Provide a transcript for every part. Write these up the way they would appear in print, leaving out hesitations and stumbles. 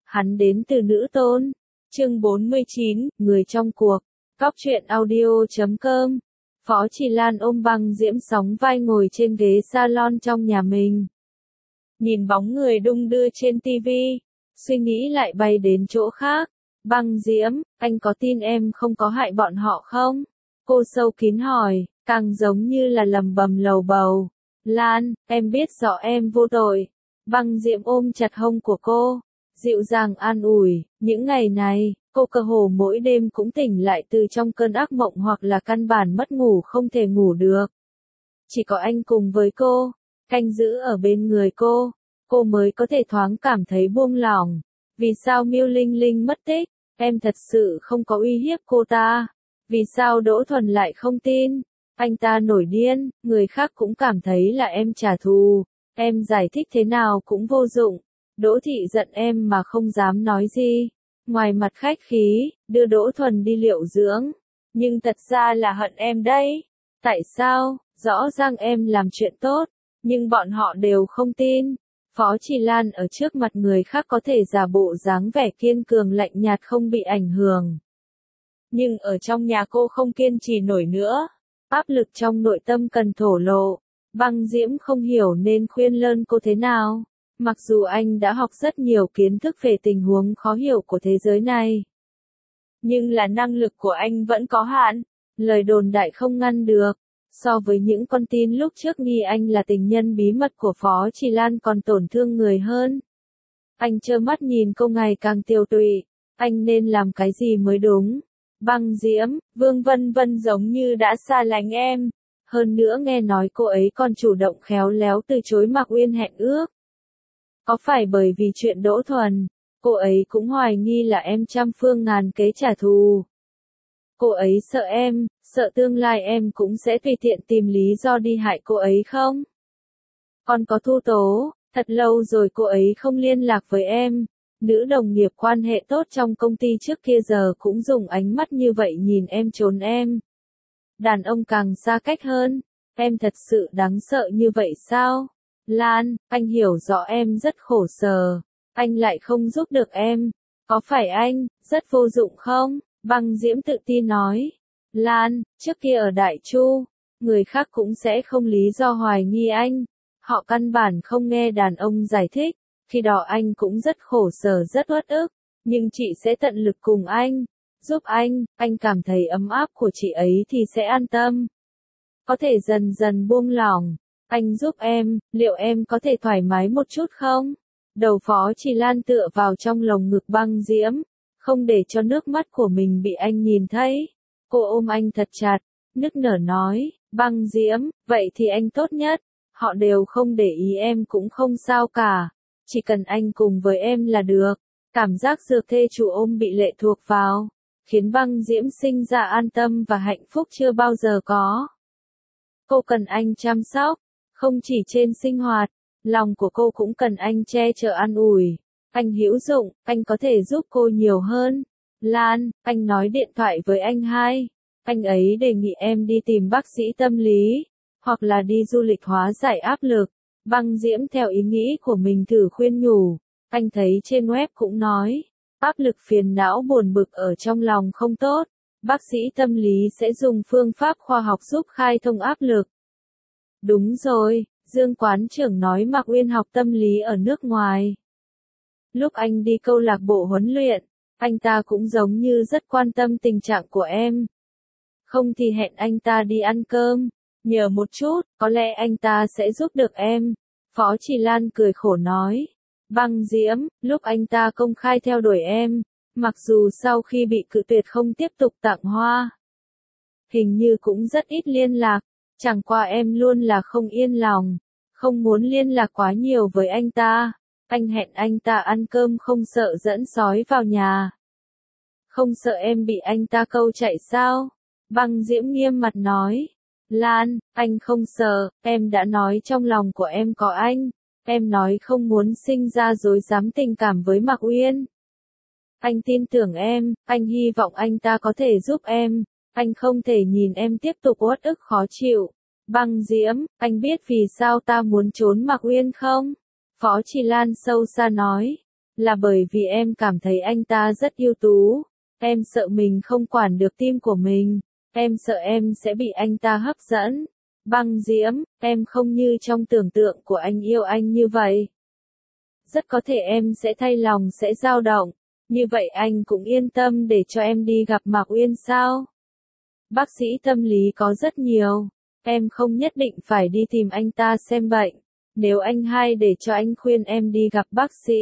hắn đến từ nữ tôn. Chương 49, người trong cuộc. Cóc truyện audio.com. Phó Trì Lan ôm Băng Diễm sóng vai ngồi trên ghế salon trong nhà mình. Nhìn bóng người đung đưa trên tivi, suy nghĩ lại bay đến chỗ khác. Băng Diễm, anh có tin em không có hại bọn họ không? Cô sâu kín hỏi, càng giống như là lầm bầm lầu bầu. Lan, em biết rõ em vô tội. Băng Diễm ôm chặt hông của cô, dịu dàng an ủi. Những ngày này, cô cơ hồ mỗi đêm cũng tỉnh lại từ trong cơn ác mộng hoặc là căn bản mất ngủ không thể ngủ được. Chỉ có anh cùng với cô, canh giữ ở bên người cô mới có thể thoáng cảm thấy buông lỏng. Vì sao Miêu Linh Linh mất tích? Em thật sự không có uy hiếp cô ta. Vì sao Đỗ Thuần lại không tin? Anh ta nổi điên, người khác cũng cảm thấy là em trả thù. Em giải thích thế nào cũng vô dụng. Đỗ Thị giận em mà không dám nói gì. Ngoài mặt khách khí, đưa Đỗ Thuần đi liệu dưỡng. Nhưng thật ra là hận em đấy. Tại sao? Rõ ràng em làm chuyện tốt, nhưng bọn họ đều không tin. Phó Trì Lan ở trước mặt người khác có thể giả bộ dáng vẻ kiên cường lạnh nhạt không bị ảnh hưởng. Nhưng ở trong nhà cô không kiên trì nổi nữa. Áp lực trong nội tâm cần thổ lộ. Băng Diễm không hiểu nên khuyên lơn cô thế nào. Mặc dù anh đã học rất nhiều kiến thức về tình huống khó hiểu của thế giới này, nhưng là năng lực của anh vẫn có hạn. Lời đồn đại không ngăn được. So với những con tin lúc trước nghi anh là tình nhân bí mật của Phó Trì Lan còn tổn thương người hơn. Anh trơ mắt nhìn cô ngày càng tiêu tụy. Anh nên làm cái gì mới đúng? Băng Diễm, Vương Vân Vân giống như đã xa lánh em. Hơn nữa nghe nói cô ấy còn chủ động khéo léo từ chối Mạc Uyên hẹn ước. Có phải bởi vì chuyện Đỗ Thuần, cô ấy cũng hoài nghi là em trăm phương ngàn kế trả thù? Cô ấy sợ em, sợ tương lai em cũng sẽ tùy tiện tìm lý do đi hại cô ấy không? Còn có Thu Tố, thật lâu rồi cô ấy không liên lạc với em. Nữ đồng nghiệp quan hệ tốt trong công ty trước kia giờ cũng dùng ánh mắt như vậy nhìn em trốn em. Đàn ông càng xa cách hơn, em thật sự đáng sợ như vậy sao? Lan, anh hiểu rõ em rất khổ sở, anh lại không giúp được em. Có phải anh rất vô dụng không? Băng Diễm tự tin nói. Lan, trước kia ở Đại Chu, người khác cũng sẽ không lý do hoài nghi anh. Họ căn bản không nghe đàn ông giải thích. Khi đó anh cũng rất khổ sở rất uất ức. Nhưng chị sẽ tận lực cùng anh, giúp anh cảm thấy ấm áp của chị ấy thì sẽ an tâm. Có thể dần dần buông lỏng. Anh giúp em, liệu em có thể thoải mái một chút không? Đầu Phó Trì Lan tựa vào trong lồng ngực Băng Diễm, không để cho nước mắt của mình bị anh nhìn thấy. Cô ôm anh thật chặt, nức nở nói, Băng Diễm, vậy thì anh tốt nhất. Họ đều không để ý em cũng không sao cả. Chỉ cần anh cùng với em là được. Cảm giác dược thê chủ ôm bị lệ thuộc vào, khiến Băng Diễm sinh ra an tâm và hạnh phúc chưa bao giờ có. Cô cần anh chăm sóc, không chỉ trên sinh hoạt, lòng của cô cũng cần anh che chở an ủi. Anh hữu dụng, anh có thể giúp cô nhiều hơn. Lan, anh nói điện thoại với anh hai. Anh ấy đề nghị em đi tìm bác sĩ tâm lý, hoặc là đi du lịch hóa giải áp lực. Băng Diễm theo ý nghĩ của mình thử khuyên nhủ. Anh thấy trên web cũng nói, áp lực phiền não buồn bực ở trong lòng không tốt. Bác sĩ tâm lý sẽ dùng phương pháp khoa học giúp khai thông áp lực. Đúng rồi, Dương quán trưởng nói Mạc Uyên học tâm lý ở nước ngoài. Lúc anh đi câu lạc bộ huấn luyện, anh ta cũng giống như rất quan tâm tình trạng của em. Không thì hẹn anh ta đi ăn cơm, nhờ một chút, có lẽ anh ta sẽ giúp được em. Phó Trì Lan cười khổ nói. Băng Diễm, lúc anh ta công khai theo đuổi em, mặc dù sau khi bị cự tuyệt không tiếp tục tặng hoa, hình như cũng rất ít liên lạc, chẳng qua em luôn là không yên lòng, không muốn liên lạc quá nhiều với anh ta. Anh hẹn anh ta ăn cơm không sợ dẫn sói vào nhà. Không sợ em bị anh ta câu chạy sao? Băng Diễm nghiêm mặt nói. Lan, anh không sợ, em đã nói trong lòng của em có anh. Em nói không muốn sinh ra dối dám tình cảm với Mạc Uyên. Anh tin tưởng em, anh hy vọng anh ta có thể giúp em. Anh không thể nhìn em tiếp tục uất ức khó chịu. Băng Diễm, anh biết vì sao ta muốn trốn Mạc Uyên không? Phó Trì Lan sâu xa nói. Là bởi vì em cảm thấy anh ta rất ưu tú. Em sợ mình không quản được tim của mình. Em sợ em sẽ bị anh ta hấp dẫn. Băng Diễm, em không như trong tưởng tượng của anh yêu anh như vậy. Rất có thể em sẽ thay lòng sẽ dao động. Như vậy anh cũng yên tâm để cho em đi gặp Mạc Uyên sao? Bác sĩ tâm lý có rất nhiều. Em không nhất định phải đi tìm anh ta xem bệnh. Nếu anh hay để cho anh khuyên em đi gặp bác sĩ.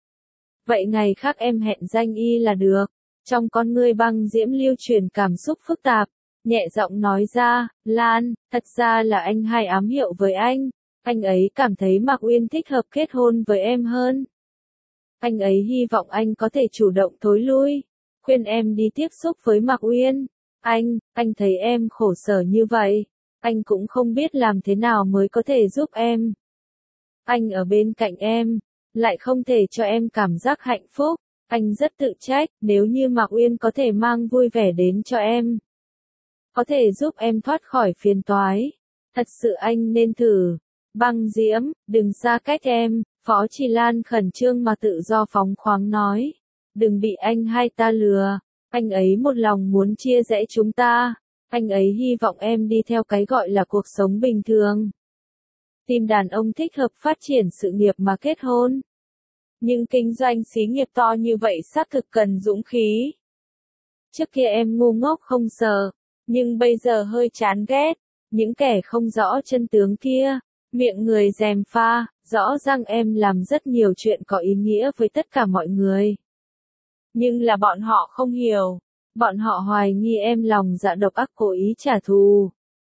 Vậy ngày khác em hẹn danh y là được. Trong con ngươi Băng Diễm lưu truyền cảm xúc phức tạp. Nhẹ giọng nói ra, Lan, thật ra là anh hay ám hiệu với anh. Anh ấy cảm thấy Mạc Uyên thích hợp kết hôn với em hơn. Anh ấy hy vọng anh có thể chủ động thối lui. Khuyên em đi tiếp xúc với Mạc Uyên. Anh thấy em khổ sở như vậy. Anh cũng không biết làm thế nào mới có thể giúp em. Anh ở bên cạnh em, lại không thể cho em cảm giác hạnh phúc. Anh rất tự trách, nếu như Mạc Uyên có thể mang vui vẻ đến cho em. Có thể giúp em thoát khỏi phiền toái. Thật sự anh nên thử. Băng Diễm, đừng xa cách em, Phó Trì Lan khẩn trương mà tự do phóng khoáng nói. Đừng bị anh hay ta lừa. Anh ấy một lòng muốn chia rẽ chúng ta. Anh ấy hy vọng em đi theo cái gọi là cuộc sống bình thường. Tìm đàn ông thích hợp phát triển sự nghiệp mà kết hôn. Nhưng kinh doanh xí nghiệp to như vậy xác thực cần dũng khí. Trước kia em ngu ngốc không sợ, nhưng bây giờ hơi chán ghét. Những kẻ không rõ chân tướng kia, miệng người gièm pha, rõ ràng em làm rất nhiều chuyện có ý nghĩa với tất cả mọi người. Nhưng là bọn họ không hiểu. Bọn họ hoài nghi em lòng dạ độc ác cố ý trả thù.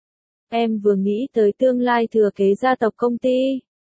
Em vừa nghĩ tới tương lai thừa kế gia tộc công ty.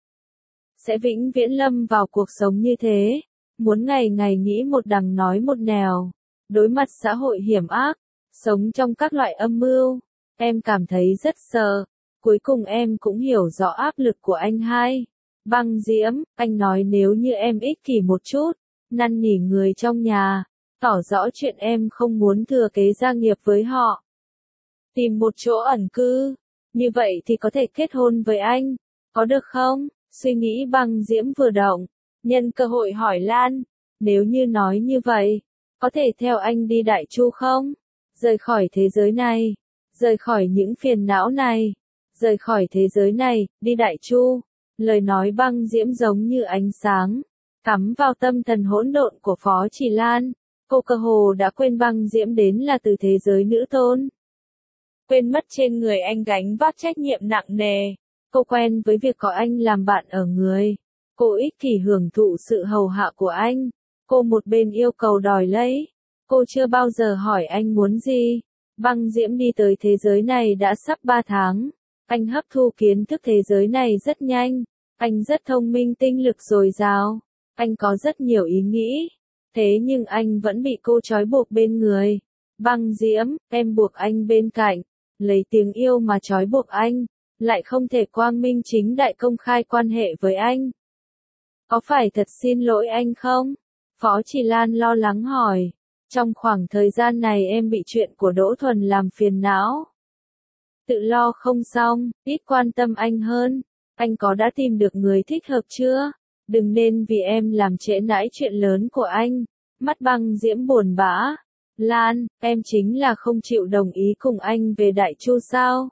Sẽ vĩnh viễn lâm vào cuộc sống như thế. Muốn ngày ngày nghĩ một đằng nói một nẻo. Đối mặt xã hội hiểm ác. Sống trong các loại âm mưu. Em cảm thấy rất sợ. Cuối cùng em cũng hiểu rõ áp lực của anh hai. Băng Diễm, anh nói nếu như em ích kỷ một chút. Năn nỉ người trong nhà. Tỏ rõ chuyện em không muốn thừa kế gia nghiệp với họ. Tìm một chỗ ẩn cư. Như vậy thì có thể kết hôn với anh. Có được không? Suy nghĩ Băng Diễm vừa động. Nhân cơ hội hỏi Lan. Nếu như nói như vậy. Có thể theo anh đi Đại Chu không? Rời khỏi thế giới này. Rời khỏi những phiền não này. Rời khỏi thế giới này, đi Đại Chu. Lời nói Băng Diễm giống như ánh sáng. Cắm vào tâm thần hỗn độn của Phó Trì Lan. Cô cơ hồ đã quên Băng Diễm đến là từ thế giới nữ tôn. Quên mất trên người anh gánh vác trách nhiệm nặng nề. Cô quen với việc có anh làm bạn ở người. Cô ích kỷ hưởng thụ sự hầu hạ của anh. Cô một bên yêu cầu đòi lấy. Cô chưa bao giờ hỏi anh muốn gì. Băng Diễm đi tới thế giới này đã sắp 3 tháng. Anh hấp thu kiến thức thế giới này rất nhanh. Anh rất thông minh tinh lực dồi dào. Anh có rất nhiều ý nghĩ. Thế nhưng anh vẫn bị cô trói buộc bên người. Băng Diễm, em buộc anh bên cạnh. Lấy tiếng yêu mà trói buộc anh. Lại không thể quang minh chính đại công khai quan hệ với anh. Có phải thật xin lỗi anh không? Phó Trì Lan lo lắng hỏi. Trong khoảng thời gian này em bị chuyện của Đỗ Thuần làm phiền não. Tự lo không xong, ít quan tâm anh hơn. Anh có đã tìm được người thích hợp chưa? Đừng nên vì em làm trễ nải chuyện lớn của anh. Mắt Băng Diễm buồn bã. Lan, em chính là không chịu đồng ý cùng anh về Đại Chu sao?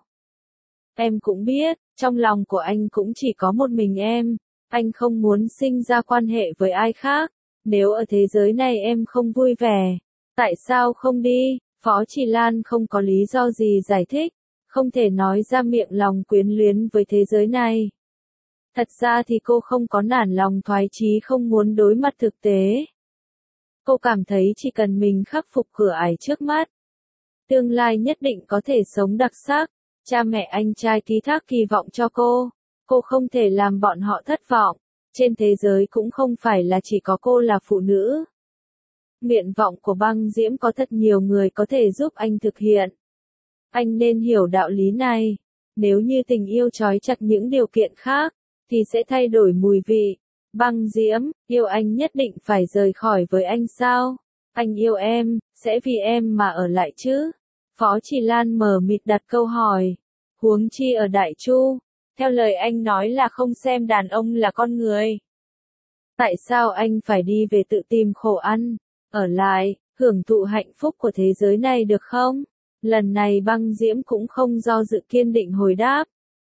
Em cũng biết, trong lòng của anh cũng chỉ có một mình em. Anh không muốn sinh ra quan hệ với ai khác. Nếu ở thế giới này em không vui vẻ, tại sao không đi? Phó Trì Lan không có lý do gì giải thích. Không thể nói ra miệng lòng quyến luyến với thế giới này. Thật ra thì cô không có nản lòng thoái chí không muốn đối mặt thực tế. Cô cảm thấy chỉ cần mình khắc phục cửa ải trước mắt. Tương lai nhất định có thể sống đặc sắc. Cha mẹ anh trai ký thác kỳ vọng cho cô. Cô không thể làm bọn họ thất vọng. Trên thế giới cũng không phải là chỉ có cô là phụ nữ. Nguyện vọng của Băng Diễm có thật nhiều người có thể giúp anh thực hiện. Anh nên hiểu đạo lý này. Nếu như tình yêu trói chặt những điều kiện khác, thì sẽ thay đổi mùi vị. Băng Diễm, yêu anh nhất định phải rời khỏi với anh sao? Anh yêu em, sẽ vì em mà ở lại chứ? Phó Trì Lan mờ mịt đặt câu hỏi. Huống chi ở Đại Chu, theo lời anh nói là không xem đàn ông là con người. Tại sao anh phải đi về tự tìm khổ ăn, ở lại, hưởng thụ hạnh phúc của thế giới này được không? Lần này Băng Diễm cũng không do dự kiên định hồi đáp.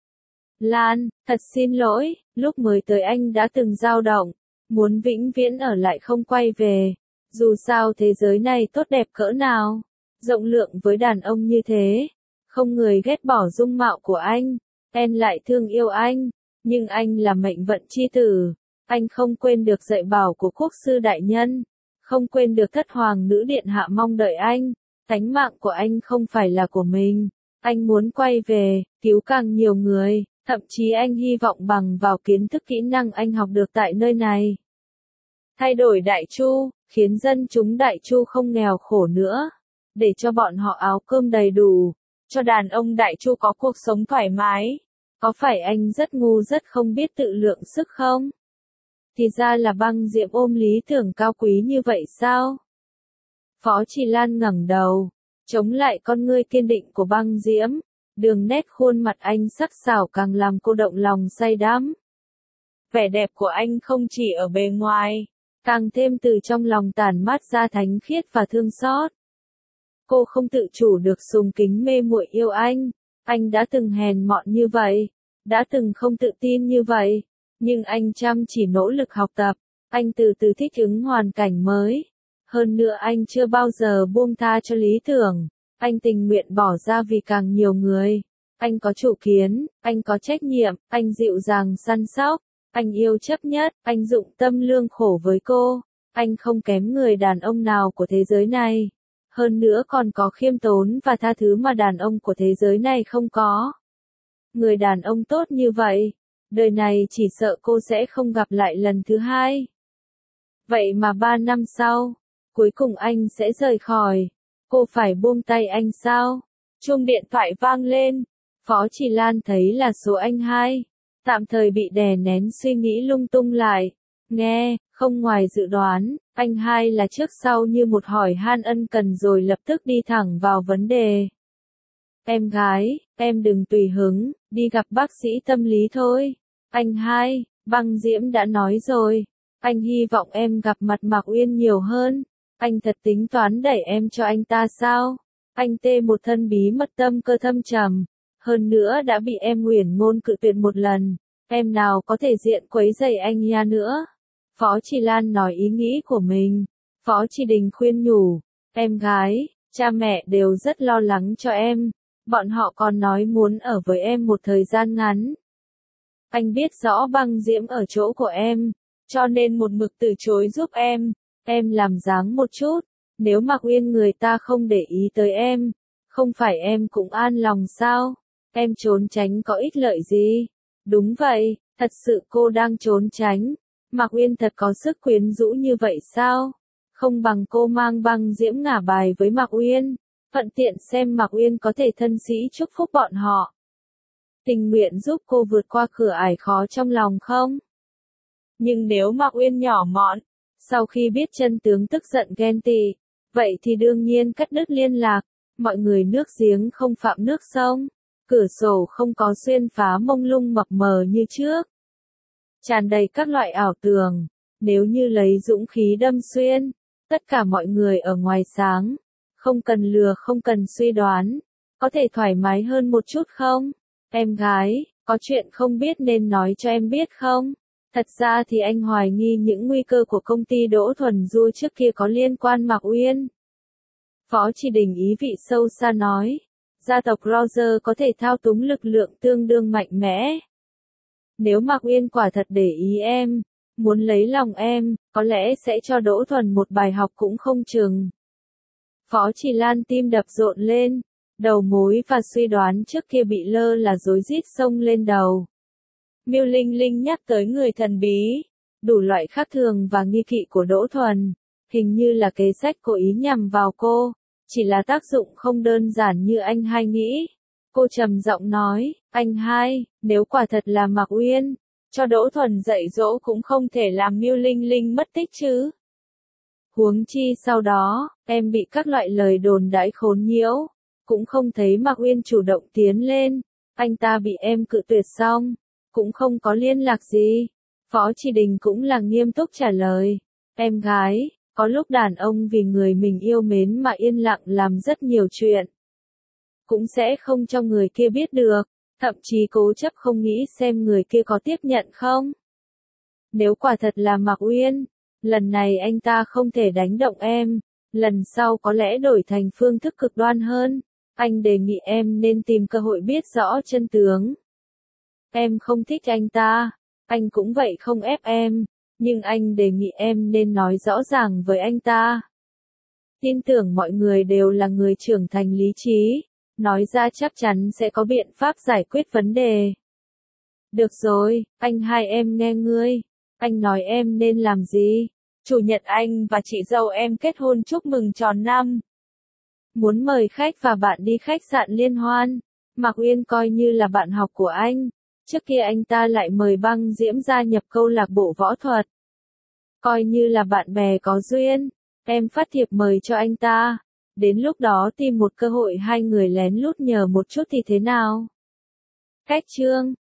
Lan, thật xin lỗi, lúc mới tới anh đã từng dao động, muốn vĩnh viễn ở lại không quay về. Dù sao thế giới này tốt đẹp cỡ nào, rộng lượng với đàn ông như thế, không người ghét bỏ dung mạo của anh, em lại thương yêu anh, nhưng anh là mệnh vận chi tử, anh không quên được dạy bảo của quốc sư đại nhân, không quên được thất hoàng nữ điện hạ mong đợi anh, tánh mạng của anh không phải là của mình, anh muốn quay về, cứu càng nhiều người, thậm chí anh hy vọng bằng vào kiến thức kỹ năng anh học được tại nơi này. Thay đổi Đại Chu, khiến dân chúng Đại Chu không nghèo khổ nữa, để cho bọn họ áo cơm đầy đủ, cho đàn ông Đại Chu có cuộc sống thoải mái. Có phải anh rất ngu rất không biết tự lượng sức không? Thì ra là Băng Diễm ôm lý tưởng cao quý như vậy sao? Phó Trì Lan ngẩng đầu, chống lại con ngươi kiên định của Băng Diễm, đường nét khuôn mặt anh sắc sảo càng làm cô động lòng say đắm. Vẻ đẹp của anh không chỉ ở bề ngoài, càng thêm từ trong lòng tản mát ra thánh khiết và thương xót. Cô không tự chủ được sùng kính mê muội yêu anh đã từng hèn mọn như vậy, đã từng không tự tin như vậy, nhưng anh chăm chỉ nỗ lực học tập, anh từ từ thích ứng hoàn cảnh mới. Hơn nữa anh chưa bao giờ buông tha cho lý tưởng, anh tình nguyện bỏ ra vì càng nhiều người. Anh có chủ kiến, anh có trách nhiệm, anh dịu dàng săn sóc, anh yêu chấp nhất, anh dụng tâm lương khổ với cô, anh không kém người đàn ông nào của thế giới này. Hơn nữa còn có khiêm tốn và tha thứ mà đàn ông của thế giới này không có. Người đàn ông tốt như vậy, đời này chỉ sợ cô sẽ không gặp lại lần thứ hai. Vậy mà 3 năm sau, cuối cùng anh sẽ rời khỏi. Cô phải buông tay anh sao? Chuông điện thoại vang lên. Phó Trì Lan thấy là số anh hai. Tạm thời bị đè nén suy nghĩ lung tung lại. Nghe, không ngoài dự đoán, anh hai là trước sau như một hỏi han ân cần rồi lập tức đi thẳng vào vấn đề. Em gái, em đừng tùy hứng, đi gặp bác sĩ tâm lý thôi. Anh hai, Băng Diễm đã nói rồi. Anh hy vọng em gặp mặt Mạc Uyên nhiều hơn. Anh thật tính toán đẩy em cho anh ta sao? Anh tê một thân bí mật tâm cơ thâm trầm. Hơn nữa đã bị em nguyền ngôn cự tuyệt một lần. Em nào có thể diện quấy rầy anh nha nữa. Phó Trì Lan nói ý nghĩ của mình. Phó Trì Đình khuyên nhủ. Em gái, cha mẹ đều rất lo lắng cho em. Bọn họ còn nói muốn ở với em một thời gian ngắn. Anh biết rõ Băng Diễm ở chỗ của em, cho nên một mực từ chối giúp em. Em làm dáng một chút, nếu Mạc Uyên người ta không để ý tới em, không phải em cũng an lòng sao? Em trốn tránh có ích lợi gì? Đúng vậy, thật sự cô đang trốn tránh. Mạc Uyên thật có sức quyến rũ như vậy sao? Không bằng cô mang Băng Diễm ngả bài với Mạc Uyên, thuận tiện xem Mạc Uyên có thể thân sĩ chúc phúc bọn họ. Tình nguyện giúp cô vượt qua cửa ải khó trong lòng không? Nhưng nếu Mạc Uyên nhỏ mọn, sau khi biết chân tướng tức giận ghen tị, vậy thì đương nhiên cắt đứt liên lạc. Mọi người nước giếng không phạm nước sông, cửa sổ không có xuyên phá mông lung mập mờ như trước. Tràn đầy các loại ảo tưởng, nếu như lấy dũng khí đâm xuyên, tất cả mọi người ở ngoài sáng, không cần lừa không cần suy đoán, có thể thoải mái hơn một chút không? Em gái, có chuyện không biết nên nói cho em biết không? Thật ra thì anh hoài nghi những nguy cơ của công ty Đỗ Thuần Du trước kia có liên quan Mạc Uyên. Phó Trì Đình ý vị sâu xa nói, gia tộc Roger có thể thao túng lực lượng tương đương mạnh mẽ. Nếu Mạc Uyên quả thật để ý em, muốn lấy lòng em, có lẽ sẽ cho Đỗ Thuần một bài học cũng không chừng. Phó Trì Lan tim đập rộn lên, đầu mối và suy đoán trước kia bị lơ là rối rít xông lên đầu. Miêu Linh Linh nhắc tới người thần bí, đủ loại khác thường và nghi kỵ của Đỗ Thuần, hình như là kế sách cố ý nhằm vào cô, chỉ là tác dụng không đơn giản như anh hai nghĩ. Cô trầm giọng nói, anh hai, nếu quả thật là Mạc Uyên, cho Đỗ Thuần dạy dỗ cũng không thể làm Miêu Linh Linh mất tích chứ. Huống chi sau đó, em bị các loại lời đồn đãi khốn nhiễu, cũng không thấy Mạc Uyên chủ động tiến lên, anh ta bị em cự tuyệt xong, cũng không có liên lạc gì. Phó Chỉ Đình cũng là nghiêm túc trả lời. Em gái, có lúc đàn ông vì người mình yêu mến mà yên lặng làm rất nhiều chuyện. Cũng sẽ không cho người kia biết được, thậm chí cố chấp không nghĩ xem người kia có tiếp nhận không. Nếu quả thật là Mạc Uyên, lần này anh ta không thể đánh động em, lần sau có lẽ đổi thành phương thức cực đoan hơn. Anh đề nghị em nên tìm cơ hội biết rõ chân tướng. Em không thích anh ta, anh cũng vậy không ép em, nhưng anh đề nghị em nên nói rõ ràng với anh ta. Tin tưởng mọi người đều là người trưởng thành lý trí, nói ra chắc chắn sẽ có biện pháp giải quyết vấn đề. Được rồi, anh hai em nghe ngươi. Anh nói em nên làm gì? Chủ nhật anh và chị dâu em kết hôn chúc mừng tròn năm. Muốn mời khách và bạn đi khách sạn liên hoan. Mạc Uyên coi như là bạn học của anh. Trước kia anh ta lại mời Băng Diễm gia nhập câu lạc bộ võ thuật. Coi như là bạn bè có duyên. Em phát thiệp mời cho anh ta. Đến lúc đó tìm một cơ hội hai người lén lút nhờ một chút thì thế nào? Cách chương